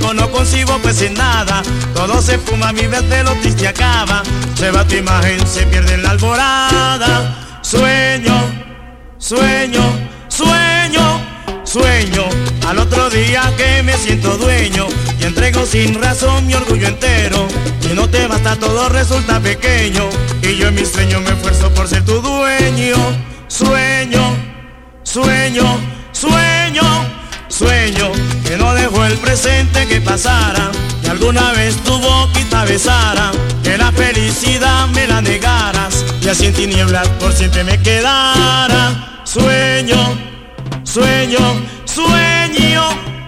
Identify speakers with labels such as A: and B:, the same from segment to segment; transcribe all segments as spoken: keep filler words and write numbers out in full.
A: contigo no concibo pues en nada. Todo se fuma, mi verte lo triste acaba. Se va tu imagen, se pierde en la alborada. Sueño, sueño, sueño, sueño al otro día que me siento dueño y entrego sin razón mi orgullo entero. Si no te basta todo resulta pequeño y yo en mi sueño me esfuerzo por ser tu dueño. Sueño, sueño, sueño, sueño que no dejó el presente que pasara, que alguna vez tu boquita besara, que la felicidad me la negaras y así en tinieblas por siempre me quedara. Sueño, sueño, sueño.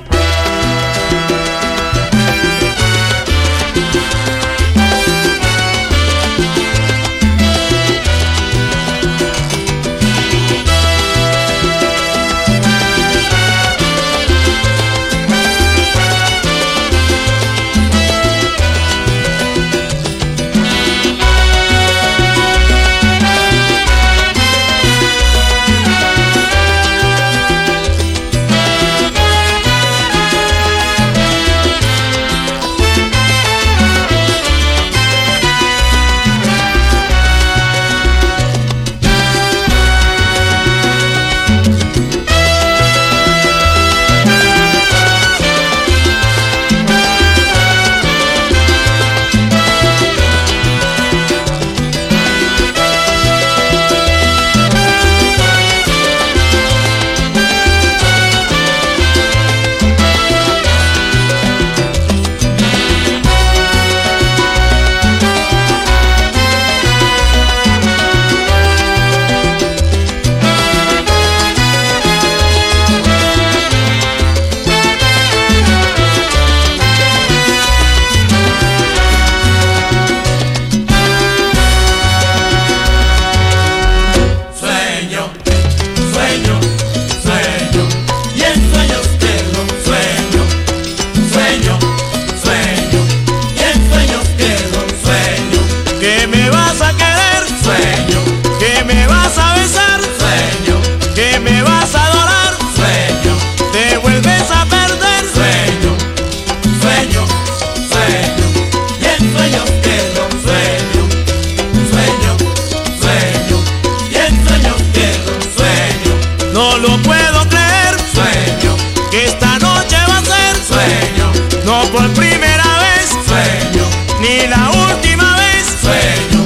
A: Por primera vez, sueño, ni la última vez, sueño,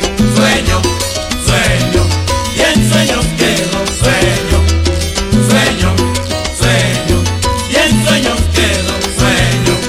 A: sueño, sueño, y en sueños quedo, sueño, sueño, sueño, y en sueños quedo, sueño.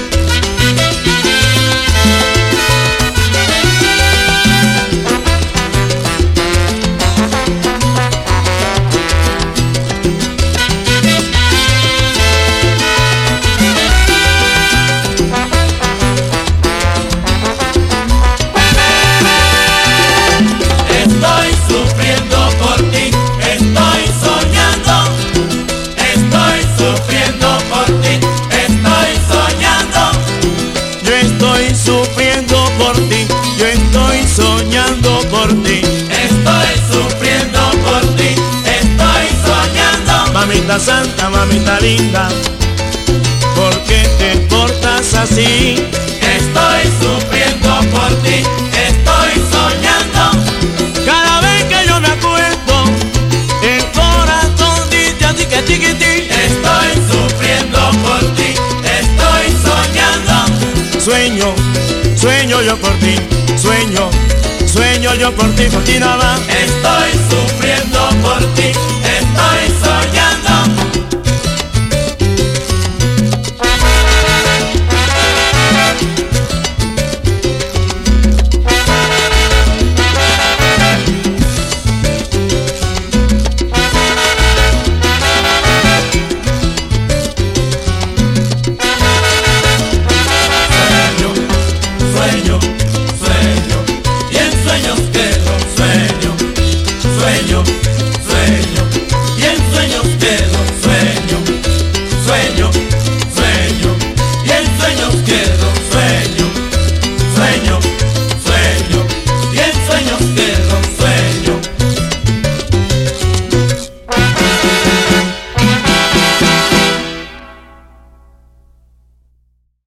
A: Yo estoy soñando por ti, estoy sufriendo por ti, estoy soñando. Mamita santa, mamita linda, ¿por qué te portas así? Estoy sufriendo por ti, estoy soñando. Cada vez que yo me acuerdo, el corazón dice así que chiquitín. Estoy sufriendo por ti, estoy soñando. Sueño, sueño yo por ti, sueño, sueño yo por ti, por ti nada más. Estoy sufriendo por ti, estoy soñando.